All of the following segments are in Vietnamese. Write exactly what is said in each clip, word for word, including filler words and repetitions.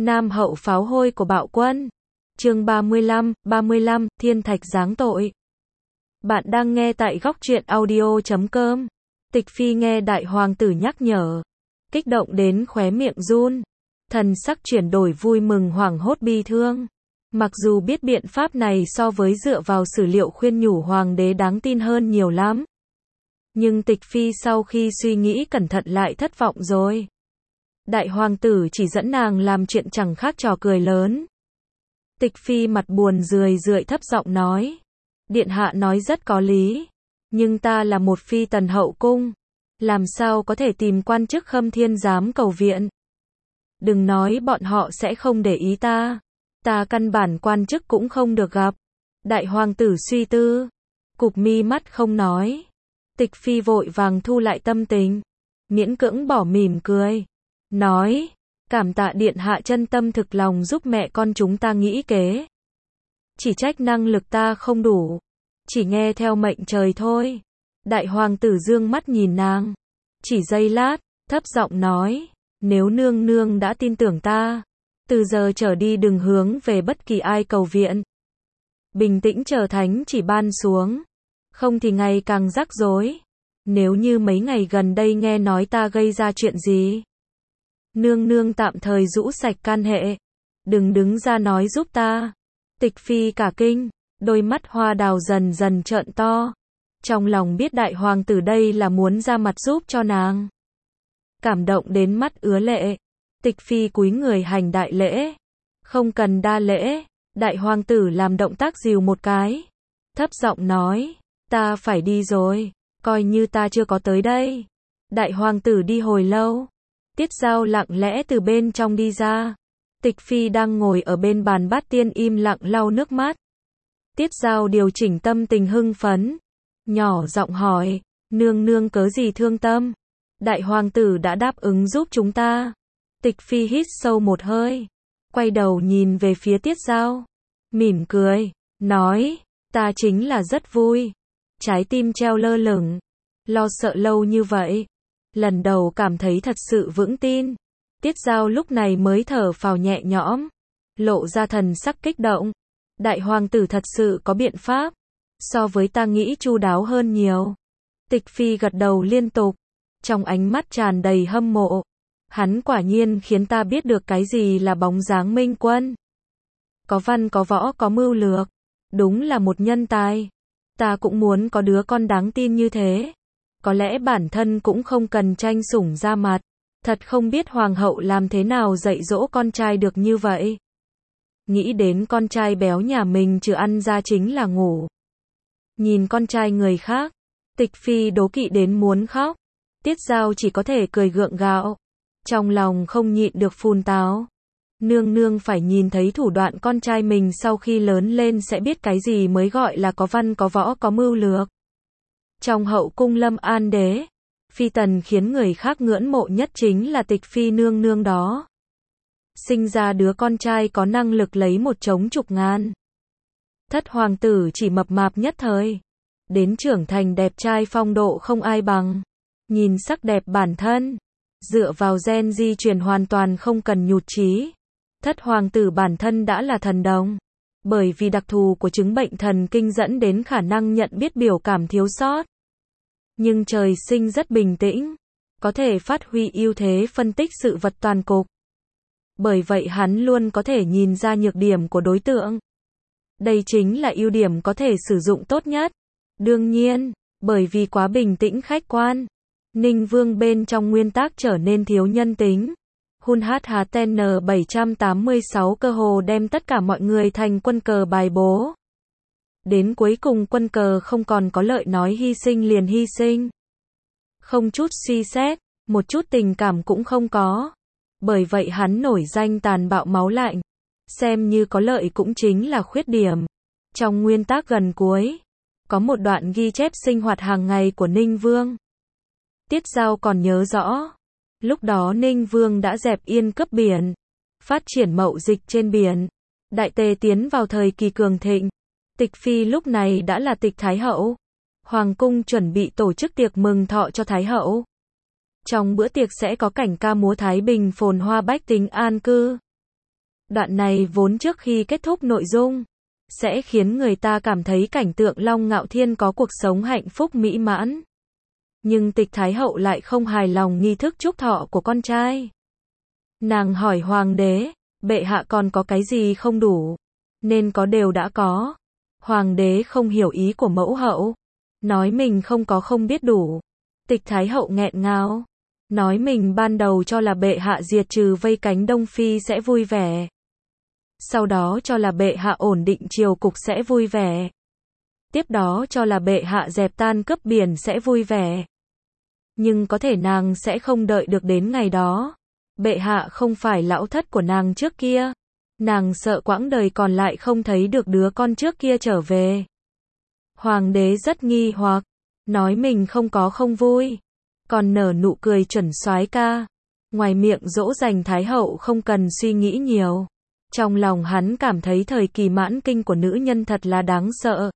Nam hậu pháo hôi của bạo quân. Chương ba mươi lăm, ba mươi lăm, thiên thạch giáng tội. Bạn đang nghe tại góc truyện audio chấm com. Tịch Phi nghe đại hoàng tử nhắc nhở, kích động đến khóe miệng run, thần sắc chuyển đổi vui mừng hoảng hốt bi thương. Mặc dù biết biện pháp này so với dựa vào sử liệu khuyên nhủ hoàng đế đáng tin hơn nhiều lắm, nhưng Tịch Phi sau khi suy nghĩ cẩn thận lại thất vọng rồi. Đại hoàng tử chỉ dẫn nàng làm chuyện chẳng khác trò cười lớn. Tịch Phi mặt buồn rười rượi thấp giọng nói, điện hạ nói rất có lý, nhưng ta là một phi tần hậu cung, làm sao có thể tìm quan chức Khâm Thiên Giám cầu viện. Đừng nói bọn họ sẽ không để ý ta, ta căn bản quan chức cũng không được gặp. Đại hoàng tử suy tư, cụp mi mắt không nói. Tịch Phi vội vàng thu lại tâm tình, miễn cưỡng bỏ mỉm cười, nói, cảm tạ điện hạ chân tâm thực lòng giúp mẹ con chúng ta nghĩ kế. Chỉ trách năng lực ta không đủ, chỉ nghe theo mệnh trời thôi. Đại hoàng tử dương mắt nhìn nàng, chỉ giây lát, thấp giọng nói, nếu nương nương đã tin tưởng ta, từ giờ trở đi đừng hướng về bất kỳ ai cầu viện. Bình tĩnh chờ thánh chỉ ban xuống, không thì ngày càng rắc rối. Nếu như mấy ngày gần đây nghe nói ta gây ra chuyện gì, nương nương tạm thời rũ sạch can hệ, đừng đứng ra nói giúp ta. Tịch Phi cả kinh, đôi mắt hoa đào dần dần trợn to, trong lòng biết đại hoàng tử đây là muốn ra mặt giúp cho nàng. Cảm động đến mắt ứa lệ, Tịch Phi cúi người hành đại lễ. Không cần đa lễ. Đại hoàng tử làm động tác dìu một cái, thấp giọng nói, ta phải đi rồi, coi như ta chưa có tới đây. Đại hoàng tử đi hồi lâu, Tiết Giao lặng lẽ từ bên trong đi ra. Tịch Phi đang ngồi ở bên bàn bát tiên im lặng lau nước mắt. Tiết Giao điều chỉnh tâm tình hưng phấn, nhỏ giọng hỏi, nương nương cớ gì thương tâm? Đại hoàng tử đã đáp ứng giúp chúng ta. Tịch Phi hít sâu một hơi, quay đầu nhìn về phía Tiết Giao, mỉm cười, nói, ta chính là rất vui. Trái tim treo lơ lửng, lo sợ lâu như vậy, lần đầu cảm thấy thật sự vững tin. Tiết Giao lúc này mới thở phào nhẹ nhõm, lộ ra thần sắc kích động. Đại hoàng tử thật sự có biện pháp, so với ta nghĩ chu đáo hơn nhiều. Tịch Phi gật đầu liên tục, trong ánh mắt tràn đầy hâm mộ. Hắn quả nhiên khiến ta biết được cái gì là bóng dáng minh quân. Có văn có võ có mưu lược, đúng là một nhân tài. Ta cũng muốn có đứa con đáng tin như thế. Có lẽ bản thân cũng không cần tranh sủng ra mặt. Thật không biết hoàng hậu làm thế nào dạy dỗ con trai được như vậy. Nghĩ đến con trai béo nhà mình trừ ăn ra chính là ngủ. Nhìn con trai người khác, Tịch Phi đố kỵ đến muốn khóc. Tiết Giao chỉ có thể cười gượng gạo, trong lòng không nhịn được phun táo. Nương nương phải nhìn thấy thủ đoạn con trai mình sau khi lớn lên sẽ biết cái gì mới gọi là có văn có võ có mưu lược. Trong hậu cung Lâm An đế, phi tần khiến người khác ngưỡng mộ nhất chính là Tịch Phi nương nương đó. Sinh ra đứa con trai có năng lực lấy một trống chục ngàn. Thất hoàng tử chỉ mập mạp nhất thời, đến trưởng thành đẹp trai phong độ không ai bằng. Nhìn sắc đẹp bản thân, dựa vào gen di truyền hoàn toàn không cần nhụt chí. Thất hoàng tử bản thân đã là thần đồng, bởi vì đặc thù của chứng bệnh thần kinh dẫn đến khả năng nhận biết biểu cảm thiếu sót. Nhưng trời sinh rất bình tĩnh, có thể phát huy ưu thế phân tích sự vật toàn cục. Bởi vậy hắn luôn có thể nhìn ra nhược điểm của đối tượng. Đây chính là ưu điểm có thể sử dụng tốt nhất. Đương nhiên, bởi vì quá bình tĩnh khách quan, Ninh Vương bên trong nguyên tắc trở nên thiếu nhân tính. Hun hát hát en bảy tám sáu cơ hồ đem tất cả mọi người thành quân cờ bài bố. Đến cuối cùng quân cờ không còn có lợi nói hy sinh liền hy sinh. Không chút suy xét, một chút tình cảm cũng không có. Bởi vậy hắn nổi danh tàn bạo máu lạnh. Xem như có lợi cũng chính là khuyết điểm. Trong nguyên tắc gần cuối, có một đoạn ghi chép sinh hoạt hàng ngày của Ninh Vương. Tiết Giao còn nhớ rõ. Lúc đó Ninh Vương đã dẹp yên cướp biển, phát triển mậu dịch trên biển. Đại Tề tiến vào thời kỳ cường thịnh. Tịch Phi lúc này đã là tịch Thái Hậu. Hoàng cung chuẩn bị tổ chức tiệc mừng thọ cho Thái Hậu. Trong bữa tiệc sẽ có cảnh ca múa Thái Bình phồn hoa bách tính an cư. Đoạn này vốn trước khi kết thúc nội dung, sẽ khiến người ta cảm thấy cảnh tượng Long Ngạo Thiên có cuộc sống hạnh phúc mỹ mãn. Nhưng Tịch Thái Hậu lại không hài lòng nghi thức chúc thọ của con trai. Nàng hỏi hoàng đế, bệ hạ còn có cái gì không đủ, nên có đều đã có. Hoàng đế không hiểu ý của mẫu hậu, nói mình không có không biết đủ. Tịch Thái Hậu nghẹn ngào, nói mình ban đầu cho là bệ hạ diệt trừ vây cánh Đông Phi sẽ vui vẻ. Sau đó cho là bệ hạ ổn định triều cục sẽ vui vẻ. Tiếp đó cho là bệ hạ dẹp tan cướp biển sẽ vui vẻ. Nhưng có thể nàng sẽ không đợi được đến ngày đó. Bệ hạ không phải lão thất của nàng trước kia. Nàng sợ quãng đời còn lại không thấy được đứa con trước kia trở về. Hoàng đế rất nghi hoặc, nói mình không có không vui, còn nở nụ cười chuẩn soái ca. Ngoài miệng dỗ dành Thái Hậu không cần suy nghĩ nhiều. Trong lòng hắn cảm thấy thời kỳ mãn kinh của nữ nhân thật là đáng sợ.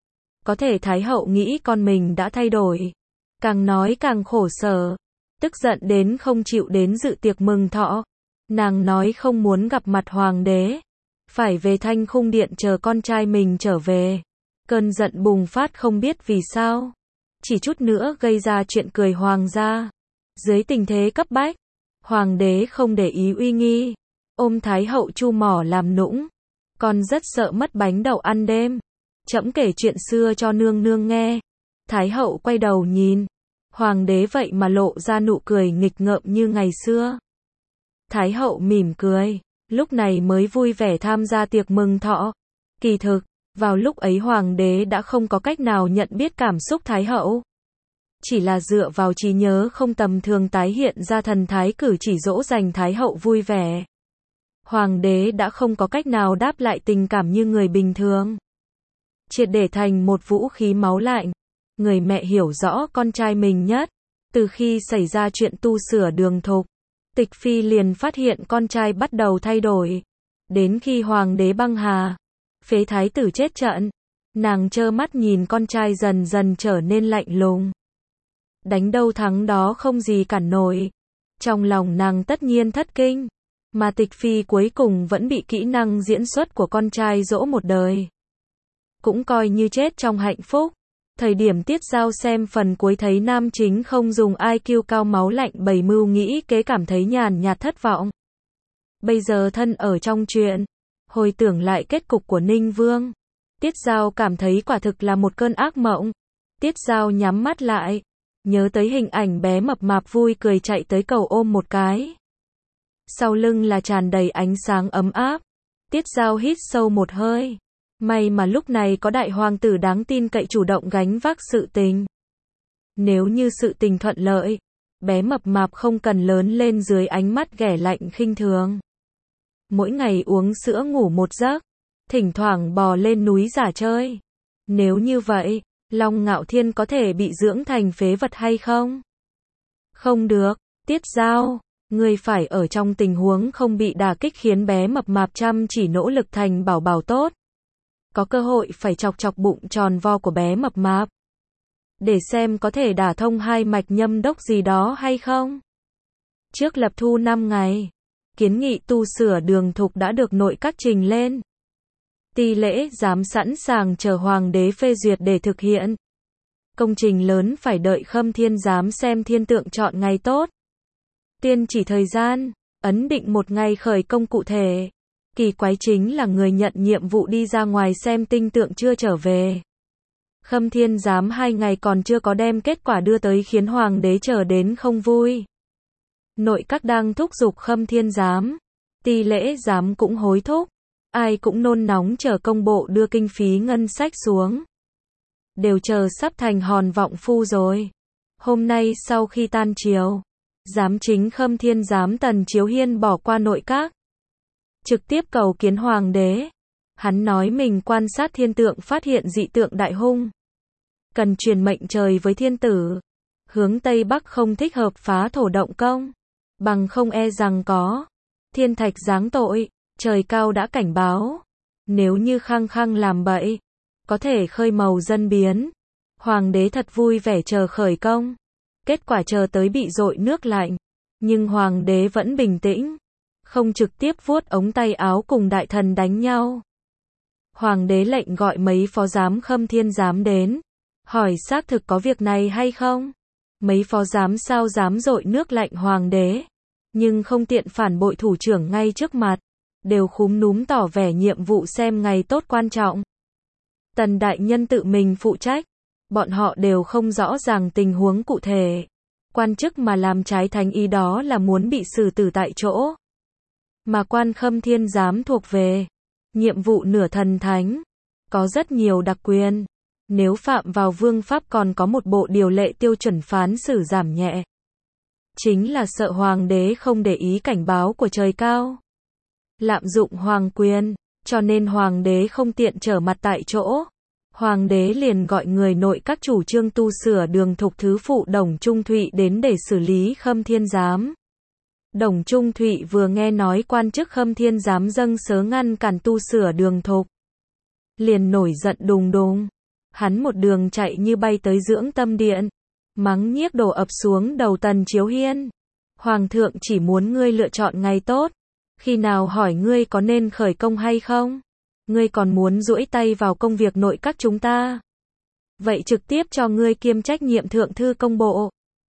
Có thể Thái Hậu nghĩ con mình đã thay đổi. Càng nói càng khổ sở. Tức giận đến không chịu đến dự tiệc mừng thọ. Nàng nói không muốn gặp mặt hoàng đế. Phải về Thanh Khung Điện chờ con trai mình trở về. Cơn giận bùng phát không biết vì sao. Chỉ chút nữa gây ra chuyện cười hoàng gia. Dưới tình thế cấp bách, hoàng đế không để ý uy nghi. Ôm Thái Hậu chu mỏ làm nũng. Con rất sợ mất bánh đậu ăn đêm. Trẫm kể chuyện xưa cho nương nương nghe. Thái Hậu quay đầu nhìn. Hoàng đế vậy mà lộ ra nụ cười nghịch ngợm như ngày xưa. Thái Hậu mỉm cười, lúc này mới vui vẻ tham gia tiệc mừng thọ. Kỳ thực, vào lúc ấy hoàng đế đã không có cách nào nhận biết cảm xúc Thái Hậu. Chỉ là dựa vào trí nhớ không tầm thường tái hiện ra thần thái cử chỉ dỗ dành Thái Hậu vui vẻ. Hoàng đế đã không có cách nào đáp lại tình cảm như người bình thường. Triệt để thành một vũ khí máu lạnh. Người mẹ hiểu rõ con trai mình nhất. Từ khi xảy ra chuyện tu sửa đường thục, Tịch Phi liền phát hiện con trai bắt đầu thay đổi. Đến khi hoàng đế băng hà, phế thái tử chết trận, nàng trơ mắt nhìn con trai dần dần trở nên lạnh lùng. Đánh đâu thắng đó không gì cản nổi. Trong lòng nàng tất nhiên thất kinh. Mà Tịch Phi cuối cùng vẫn bị kỹ năng diễn xuất của con trai dỗ một đời. Cũng coi như chết trong hạnh phúc. Thời điểm Tiết Giao xem phần cuối thấy nam chính không dùng i kiu cao máu lạnh bày mưu nghĩ kế cảm thấy nhàn nhạt thất vọng. Bây giờ thân ở trong chuyện, hồi tưởng lại kết cục của Ninh Vương. Tiết Giao cảm thấy quả thực là một cơn ác mộng. Tiết Giao nhắm mắt lại, nhớ tới hình ảnh bé mập mạp vui cười chạy tới cầu ôm một cái. Sau lưng là tràn đầy ánh sáng ấm áp. Tiết Giao hít sâu một hơi. May mà lúc này có đại hoàng tử đáng tin cậy chủ động gánh vác sự tình. Nếu như sự tình thuận lợi, bé mập mạp không cần lớn lên dưới ánh mắt ghẻ lạnh khinh thường. Mỗi ngày uống sữa ngủ một giấc, thỉnh thoảng bò lên núi giả chơi. Nếu như vậy, Long Ngạo Thiên có thể bị dưỡng thành phế vật hay không? Không được, Tiết Giao, ngươi phải ở trong tình huống không bị đả kích khiến bé mập mạp chăm chỉ nỗ lực thành bảo bảo tốt. Có cơ hội phải chọc chọc bụng tròn vo của bé mập mạp. Để xem có thể đả thông hai mạch nhâm đốc gì đó hay không. Trước lập thu năm ngày, kiến nghị tu sửa đường thục đã được nội các trình lên. Ti lễ giám sẵn sàng chờ hoàng đế phê duyệt để thực hiện. Công trình lớn phải đợi Khâm Thiên giám xem thiên tượng chọn ngày tốt. Tiên chỉ thời gian, ấn định một ngày khởi công cụ thể. Kỳ quái chính là người nhận nhiệm vụ đi ra ngoài xem tinh tượng chưa trở về. Khâm Thiên giám hai ngày còn chưa có đem kết quả đưa tới khiến hoàng đế chờ đến không vui. Nội các đang thúc giục Khâm Thiên giám. Ti lễ giám cũng hối thúc. Ai cũng nôn nóng chờ công bộ đưa kinh phí ngân sách xuống. Đều chờ sắp thành hòn vọng phu rồi. Hôm nay sau khi tan chiều, giám chính Khâm Thiên giám Tần Chiếu Hiên bỏ qua nội các. Trực tiếp cầu kiến hoàng đế. Hắn nói mình quan sát thiên tượng phát hiện dị tượng đại hung. Cần truyền mệnh trời với thiên tử. Hướng Tây Bắc không thích hợp phá thổ động công. Bằng không e rằng có thiên thạch giáng tội. Trời cao đã cảnh báo. Nếu như khăng khăng làm bậy, có thể khơi màu dân biến. Hoàng đế thật vui vẻ chờ khởi công. Kết quả chờ tới bị dội nước lạnh. Nhưng hoàng đế vẫn bình tĩnh. không trực tiếp vuốt ống tay áo cùng đại thần đánh nhau. Hoàng đế lệnh gọi mấy phó giám Khâm Thiên giám đến, hỏi xác thực có việc này hay không? Mấy phó giám sao dám dội nước lạnh hoàng đế, nhưng không tiện phản bội thủ trưởng ngay trước mặt, đều khúm núm tỏ vẻ nhiệm vụ xem ngày tốt quan trọng. Tần đại nhân tự mình phụ trách, bọn họ đều không rõ ràng tình huống cụ thể. Quan chức mà làm trái thánh ý đó là muốn bị xử tử tại chỗ. Mà quan Khâm Thiên giám thuộc về nhiệm vụ nửa thần thánh, có rất nhiều đặc quyền. Nếu phạm vào vương pháp còn có một bộ điều lệ tiêu chuẩn phán xử giảm nhẹ. Chính là sợ hoàng đế không để ý cảnh báo của trời cao, lạm dụng hoàng quyền, cho nên hoàng đế không tiện trở mặt tại chỗ. Hoàng đế liền gọi người nội các chủ trương tu sửa đường thục thứ phụ Đồng Trung Thụy đến để xử lý Khâm Thiên giám. Đồng Trung Thụy vừa nghe nói quan chức Khâm Thiên giám dâng sớ ngăn cản tu sửa đường thục, liền nổi giận đùng đùng. Hắn một đường chạy như bay tới Dưỡng Tâm Điện, mắng nhiếc đổ ập xuống đầu Tần Chiếu Hiên. Hoàng thượng chỉ muốn ngươi lựa chọn ngày tốt, khi nào hỏi ngươi có nên khởi công hay không? Ngươi còn muốn duỗi tay vào công việc nội các chúng ta. Vậy trực tiếp cho ngươi kiêm trách nhiệm thượng thư công bộ.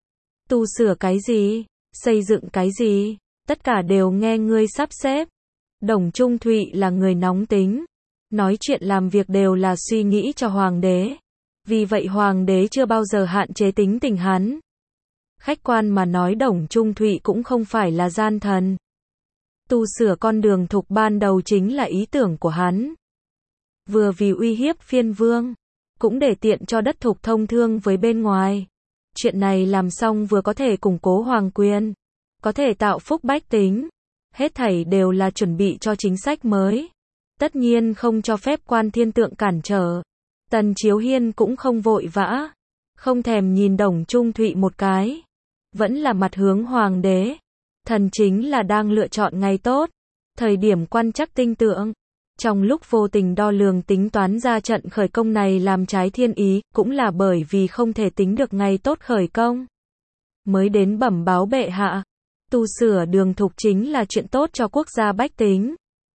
Tu sửa cái gì? Xây dựng cái gì? Tất cả đều nghe ngươi sắp xếp. Đồng Trung Thụy là người nóng tính. Nói chuyện làm việc đều là suy nghĩ cho hoàng đế. Vì vậy hoàng đế chưa bao giờ hạn chế tính tình hắn. Khách quan mà nói Đồng Trung Thụy cũng không phải là gian thần. Tu sửa con đường thục ban đầu chính là ý tưởng của hắn. Vừa vì uy hiếp phiên vương, cũng để tiện cho đất thục thông thương với bên ngoài. Chuyện này làm xong vừa có thể củng cố hoàng quyền, có thể tạo phúc bách tính. Hết thảy đều là chuẩn bị cho chính sách mới. Tất nhiên không cho phép quan thiên tượng cản trở. Tần Chiếu Hiên cũng không vội vã, không thèm nhìn Đồng Trung Thụy một cái. Vẫn là mặt hướng hoàng đế. Thần chính là đang lựa chọn ngày tốt, thời điểm quan trắc tinh tượng. Trong lúc vô tình đo lường tính toán ra trận khởi công này làm trái thiên ý, cũng là bởi vì không thể tính được ngày tốt khởi công. Mới đến bẩm báo bệ hạ, tu sửa đường thục chính là chuyện tốt cho quốc gia bách tính.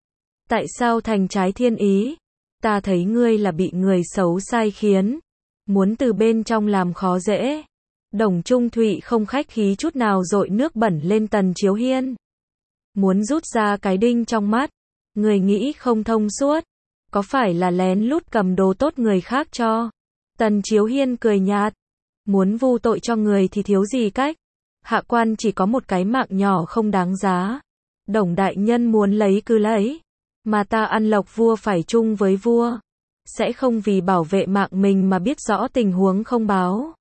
Tại sao thành trái thiên ý? Ta thấy ngươi là bị người xấu sai khiến, muốn từ bên trong làm khó dễ. Đồng Trung Thụy không khách khí chút nào dội nước bẩn lên Tần Chiếu Hiên. Muốn rút ra cái đinh trong mắt. Người nghĩ không thông suốt. Có phải là lén lút cầm đồ tốt người khác cho? Tần Chiếu Hiên cười nhạt. Muốn vu tội cho người thì thiếu gì cách. Hạ quan chỉ có một cái mạng nhỏ không đáng giá. Đồng đại nhân muốn lấy cứ lấy. Mà ta ăn lộc vua phải chung với vua. Sẽ không vì bảo vệ mạng mình mà biết rõ tình huống không báo.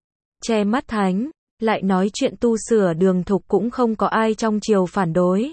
Che mắt thánh, lại nói chuyện tu sửa đường thục cũng không có ai trong triều phản đối.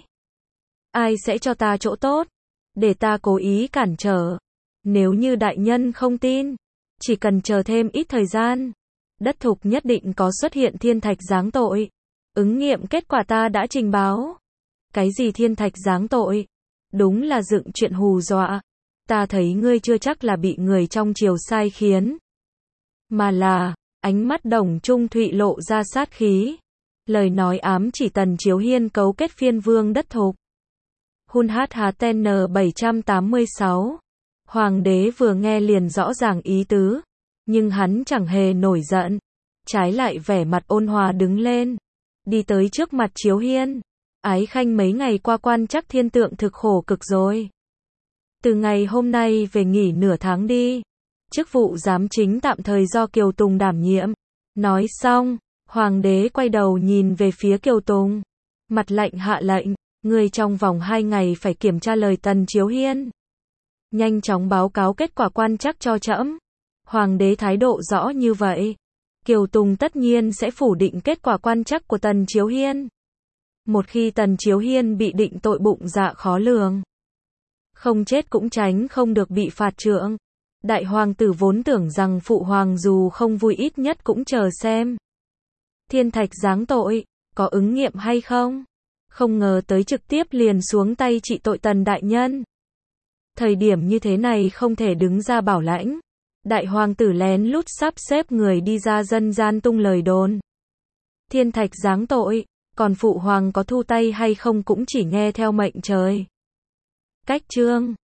Ai sẽ cho ta chỗ tốt, để ta cố ý cản trở. Nếu như đại nhân không tin, chỉ cần chờ thêm ít thời gian, đất thục nhất định có xuất hiện thiên thạch giáng tội. Ứng nghiệm kết quả ta đã trình báo. Cái gì thiên thạch giáng tội? Đúng là dựng chuyện hù dọa. Ta thấy ngươi chưa chắc là bị người trong triều sai khiến, mà là ánh mắt Đồng Trung Thụy lộ ra sát khí. Lời nói ám chỉ Tần Chiếu Hiên cấu kết phiên vương đất thục. Hun hát hát N bảy trăm tám mươi sáu. Hoàng đế vừa nghe liền rõ ràng ý tứ, nhưng hắn chẳng hề nổi giận, trái lại vẻ mặt ôn hòa đứng lên, đi tới trước mặt Chiếu Hiên. Ái khanh mấy ngày qua quan trắc thiên tượng thực khổ cực rồi. Từ ngày hôm nay về nghỉ nửa tháng đi. Chức vụ giám chính tạm thời do Kiều Tùng đảm nhiệm. Nói xong, hoàng đế quay đầu nhìn về phía Kiều Tùng. Mặt lạnh hạ lệnh, người trong vòng hai ngày phải kiểm tra lời Tần Chiếu Hiên. Nhanh chóng báo cáo kết quả quan trắc cho trẫm. Hoàng đế thái độ rõ như vậy. Kiều Tùng tất nhiên sẽ phủ định kết quả quan trắc của Tần Chiếu Hiên. Một khi Tần Chiếu Hiên bị định tội bụng dạ khó lường, không chết cũng tránh không được bị phạt trượng. Đại hoàng tử vốn tưởng rằng phụ hoàng dù không vui ít nhất cũng chờ xem thiên thạch giáng tội, có ứng nghiệm hay không. Không ngờ tới trực tiếp liền xuống tay trị tội Tần đại nhân. Thời điểm như thế này không thể đứng ra bảo lãnh. Đại hoàng tử lén lút sắp xếp người đi ra dân gian tung lời đồn. Thiên thạch giáng tội, Còn phụ hoàng có thu tay hay không cũng chỉ nghe theo mệnh trời. Cách chương